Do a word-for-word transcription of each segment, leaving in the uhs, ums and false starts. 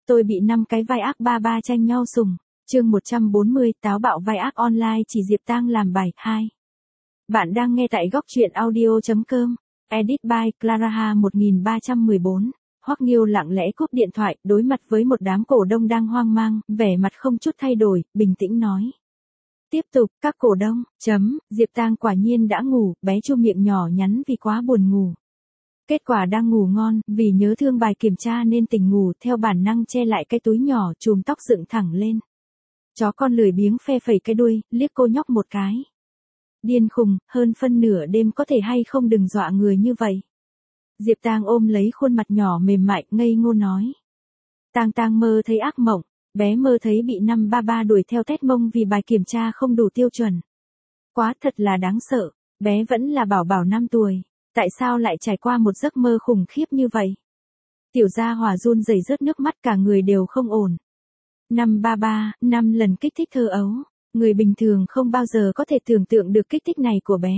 Tôi bị năm cái vai ác ba ba tranh nhau sủng. Chương một trăm bốn mươi, táo bạo vai ác online chỉ Diệp Tang làm bài hai. Bạn đang nghe tại góc truyện audio chấm com. Edit by Clara một nghìn ba trăm mười bốn. Hoắc Nghiêu lặng lẽ cúp điện thoại, đối mặt với một đám cổ đông đang hoang mang, vẻ mặt không chút thay đổi, bình tĩnh nói. Tiếp tục, các cổ đông, chấm, Diệp Tang quả nhiên đã ngủ, bé chu miệng nhỏ nhắn vì quá buồn ngủ. Kết quả đang ngủ ngon, vì nhớ thương bài kiểm tra nên tỉnh ngủ, theo bản năng che lại cái túi nhỏ, chùm tóc dựng thẳng lên. Chó con lười biếng phe phẩy cái đuôi, liếc cô nhóc một cái. Điên khùng, hơn phân nửa đêm có thể hay không đừng dọa người như vậy. Diệp Tang ôm lấy khuôn mặt nhỏ mềm mại, ngây ngô nói. Tang Tang mơ thấy ác mộng, bé mơ thấy bị năm ba ba đuổi theo tét mông vì bài kiểm tra không đủ tiêu chuẩn. Quá thật là đáng sợ, bé vẫn là bảo bảo năm tuổi, tại sao lại trải qua một giấc mơ khủng khiếp như vậy? Tiểu Gia Hỏa run rẩy rớt nước mắt, cả người đều không ổn. Năm ba ba, năm lần kích thích thơ ấu, người bình thường không bao giờ có thể tưởng tượng được kích thích này của bé.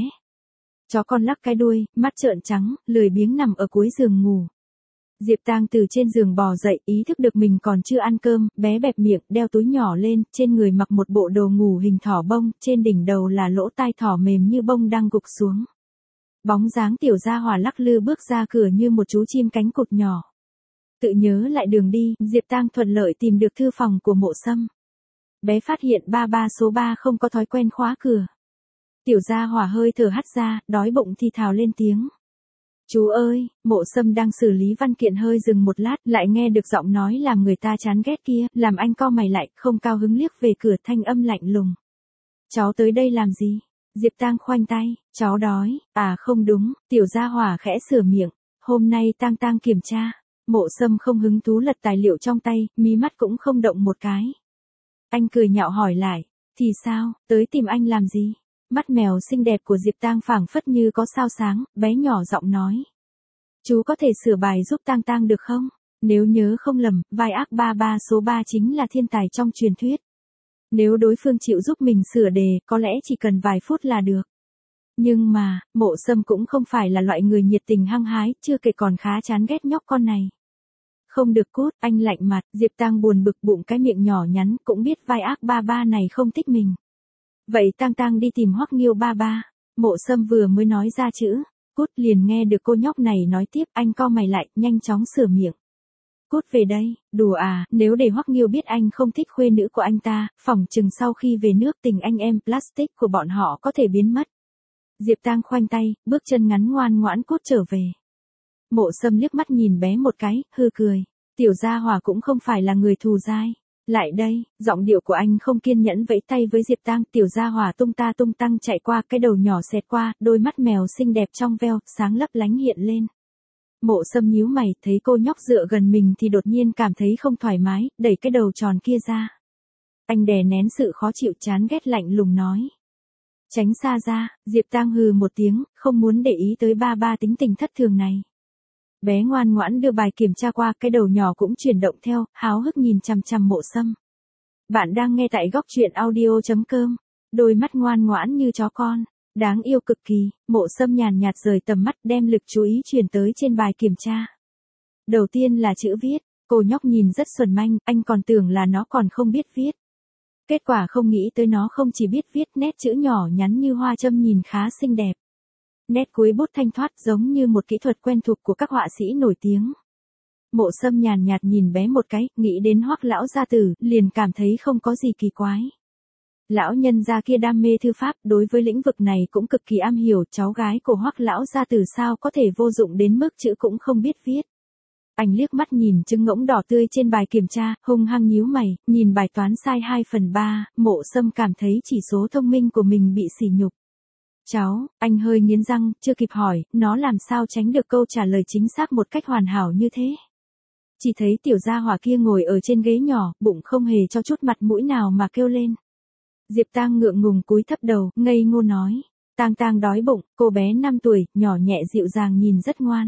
Chó con lắc cái đuôi, mắt trợn trắng, lười biếng nằm ở cuối giường ngủ. Diệp Tang từ trên giường bò dậy, ý thức được mình còn chưa ăn cơm, bé bẹp miệng, đeo túi nhỏ lên, trên người mặc một bộ đồ ngủ hình thỏ bông, trên đỉnh đầu là lỗ tai thỏ mềm như bông đang gục xuống. Bóng dáng Tiểu Gia Hỏa lắc lư bước ra cửa như một chú chim cánh cụt nhỏ. Tự nhớ lại đường đi, Diệp Tang thuận lợi tìm được thư phòng của Mộ Sâm. Bé phát hiện ba ba số ba không có thói quen khóa cửa. Tiểu Gia Hỏa hơi thở hắt ra, đói bụng thì thào lên tiếng. Chú ơi, Mộ Sâm đang xử lý văn kiện hơi dừng một lát, lại nghe được giọng nói làm người ta chán ghét kia, làm anh cau mày lại, không cao hứng liếc về cửa, thanh âm lạnh lùng. Cháu tới đây làm gì? Diệp Tang khoanh tay, cháu đói, à không đúng, Tiểu Gia Hỏa khẽ sửa miệng, hôm nay Tang Tang kiểm tra. Mộ Sâm không hứng thú lật tài liệu trong tay, mí mắt cũng không động một cái. Anh cười nhạo hỏi lại, thì sao, tới tìm anh làm gì? Mắt mèo xinh đẹp của Diệp Tang phảng phất như có sao sáng, bé nhỏ giọng nói. Chú có thể sửa bài giúp Tang Tang được không? Nếu nhớ không lầm, vai ác ba ba số ba chính là thiên tài trong truyền thuyết. Nếu đối phương chịu giúp mình sửa đề, có lẽ chỉ cần vài phút là được. Nhưng mà, Mộ Sâm cũng không phải là loại người nhiệt tình hăng hái, chưa kể còn khá chán ghét nhóc con này. Không được cút, anh lạnh mặt, Diệp Tang buồn bực bụng cái miệng nhỏ nhắn, cũng biết vai ác ba ba này không thích mình. Vậy Tang Tang đi tìm Hoắc Nghiêu ba ba. Mộ Sâm vừa mới nói ra chữ cút liền nghe được cô nhóc này nói tiếp, anh cau mày lại, nhanh chóng sửa miệng. Cút về đây, đùa à, nếu để Hoắc Nghiêu biết anh không thích khuê nữ của anh ta, phỏng chừng sau khi về nước tình anh em plastic của bọn họ có thể biến mất. Diệp Tang khoanh tay, bước chân ngắn ngoan ngoãn cút trở về. Mộ Sâm liếc mắt nhìn bé một cái, hư cười. Tiểu Gia Hỏa cũng không phải là người thù dai. Lại đây, giọng điệu của anh không kiên nhẫn vẫy tay với Diệp Tang. Tiểu Gia Hỏa tung ta tung tăng chạy qua, cái đầu nhỏ xẹt qua, đôi mắt mèo xinh đẹp trong veo, sáng lấp lánh hiện lên. Mộ Sâm nhíu mày, thấy cô nhóc dựa gần mình thì đột nhiên cảm thấy không thoải mái, đẩy cái đầu tròn kia ra. Anh đè nén sự khó chịu chán ghét lạnh lùng nói. Tránh xa ra, Diệp Tang hừ một tiếng, không muốn để ý tới ba ba tính tình thất thường này. Bé ngoan ngoãn đưa bài kiểm tra qua, cái đầu nhỏ cũng chuyển động theo, háo hức nhìn chằm chằm Mộ Sâm. Bạn đang nghe tại góc truyện audio chấm com. Đôi mắt ngoan ngoãn như chó con, đáng yêu cực kỳ. Mộ Sâm nhàn nhạt rời tầm mắt, đem lực chú ý chuyển tới trên bài kiểm tra. Đầu tiên là chữ viết, cô nhóc nhìn rất xuẩn manh, anh còn tưởng là nó còn không biết viết. Kết quả không nghĩ tới nó không chỉ biết viết, nét chữ nhỏ nhắn như hoa châm nhìn khá xinh đẹp. Nét cuối bút thanh thoát giống như một kỹ thuật quen thuộc của các họa sĩ nổi tiếng. Mộ Sâm nhàn nhạt nhìn bé một cái, nghĩ đến Hoắc lão gia tử, liền cảm thấy không có gì kỳ quái. Lão nhân gia kia đam mê thư pháp, đối với lĩnh vực này cũng cực kỳ am hiểu, cháu gái của Hoắc lão gia tử sao có thể vô dụng đến mức chữ cũng không biết viết. Anh liếc mắt nhìn trứng ngỗng đỏ tươi trên bài kiểm tra, hung hăng nhíu mày, nhìn bài toán sai hai phần ba, Mộ Sâm cảm thấy chỉ số thông minh của mình bị sỉ nhục. Cháu, anh hơi nghiến răng, chưa kịp hỏi, nó làm sao tránh được câu trả lời chính xác một cách hoàn hảo như thế. Chỉ thấy Tiểu Gia Hỏa kia ngồi ở trên ghế nhỏ, bụng không hề cho chút mặt mũi nào mà kêu lên. Diệp Tang ngượng ngùng cúi thấp đầu, ngây ngô nói. Tang Tang đói bụng, cô bé năm tuổi, nhỏ nhẹ dịu dàng nhìn rất ngoan.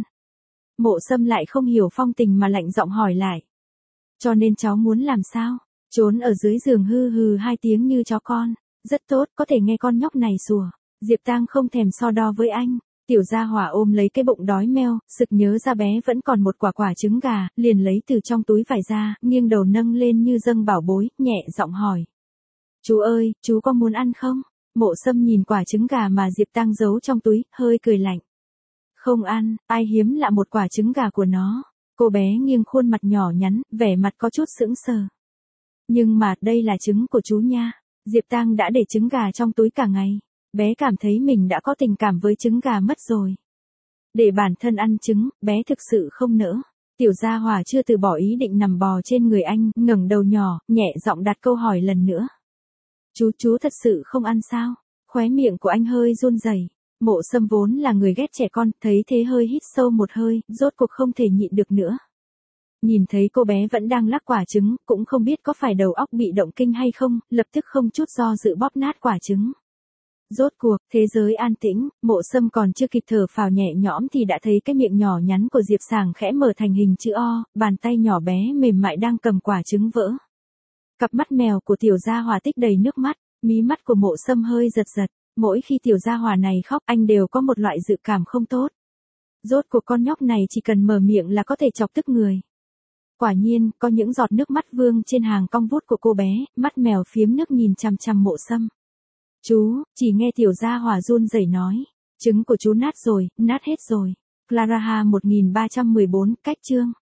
Mộ Sâm lại không hiểu phong tình mà lạnh giọng hỏi lại. Cho nên cháu muốn làm sao? Trốn ở dưới giường hư hừ hai tiếng như chó con. Rất tốt, có thể nghe con nhóc này sủa. Diệp Tang không thèm so đo với anh. Tiểu gia hỏa ôm lấy cái bụng đói meo, sực nhớ ra bé vẫn còn một quả quả trứng gà, liền lấy từ trong túi vải ra, nghiêng đầu nâng lên như dâng bảo bối, nhẹ giọng hỏi. Chú ơi, chú có muốn ăn không? Mộ Sâm nhìn quả trứng gà mà Diệp Tăng giấu trong túi, hơi cười lạnh. Không ăn, ai hiếm lạ một quả trứng gà của nó. Cô bé nghiêng khuôn mặt nhỏ nhắn, vẻ mặt có chút sững sờ. Nhưng mà, đây là trứng của chú nha. Diệp Tăng đã để trứng gà trong túi cả ngày. Bé cảm thấy mình đã có tình cảm với trứng gà mất rồi. Để bản thân ăn trứng, bé thực sự không nỡ. Tiểu gia hỏa chưa từ bỏ ý định nằm bò trên người anh, ngẩng đầu nhỏ, nhẹ giọng đặt câu hỏi lần nữa. Chú, chú thật sự không ăn sao? Khóe miệng của anh hơi run rẩy. Mộ Sâm vốn là người ghét trẻ con, thấy thế hơi hít sâu một hơi, rốt cuộc không thể nhịn được nữa. Nhìn thấy cô bé vẫn đang lắc quả trứng, cũng không biết có phải đầu óc bị động kinh hay không, lập tức không chút do dự bóp nát quả trứng. Rốt cuộc, thế giới an tĩnh, Mộ Sâm còn chưa kịp thở phào nhẹ nhõm thì đã thấy cái miệng nhỏ nhắn của Diệp Sảng khẽ mở thành hình chữ O, bàn tay nhỏ bé mềm mại đang cầm quả trứng vỡ. Cặp mắt mèo của tiểu gia hỏa tích đầy nước mắt, mí mắt của Mộ Sâm hơi giật giật, mỗi khi tiểu gia hỏa này khóc anh đều có một loại dự cảm không tốt. Rốt cuộc con nhóc này chỉ cần mở miệng là có thể chọc tức người. Quả nhiên, có những giọt nước mắt vương trên hàng cong vút của cô bé, mắt mèo phiếm nước nhìn chằm chằm Mộ Sâm. Chú, chỉ nghe tiểu gia hỏa run rẩy nói, trứng của chú nát rồi, nát hết rồi. Clara một nghìn ba trăm mười bốn, cách chương.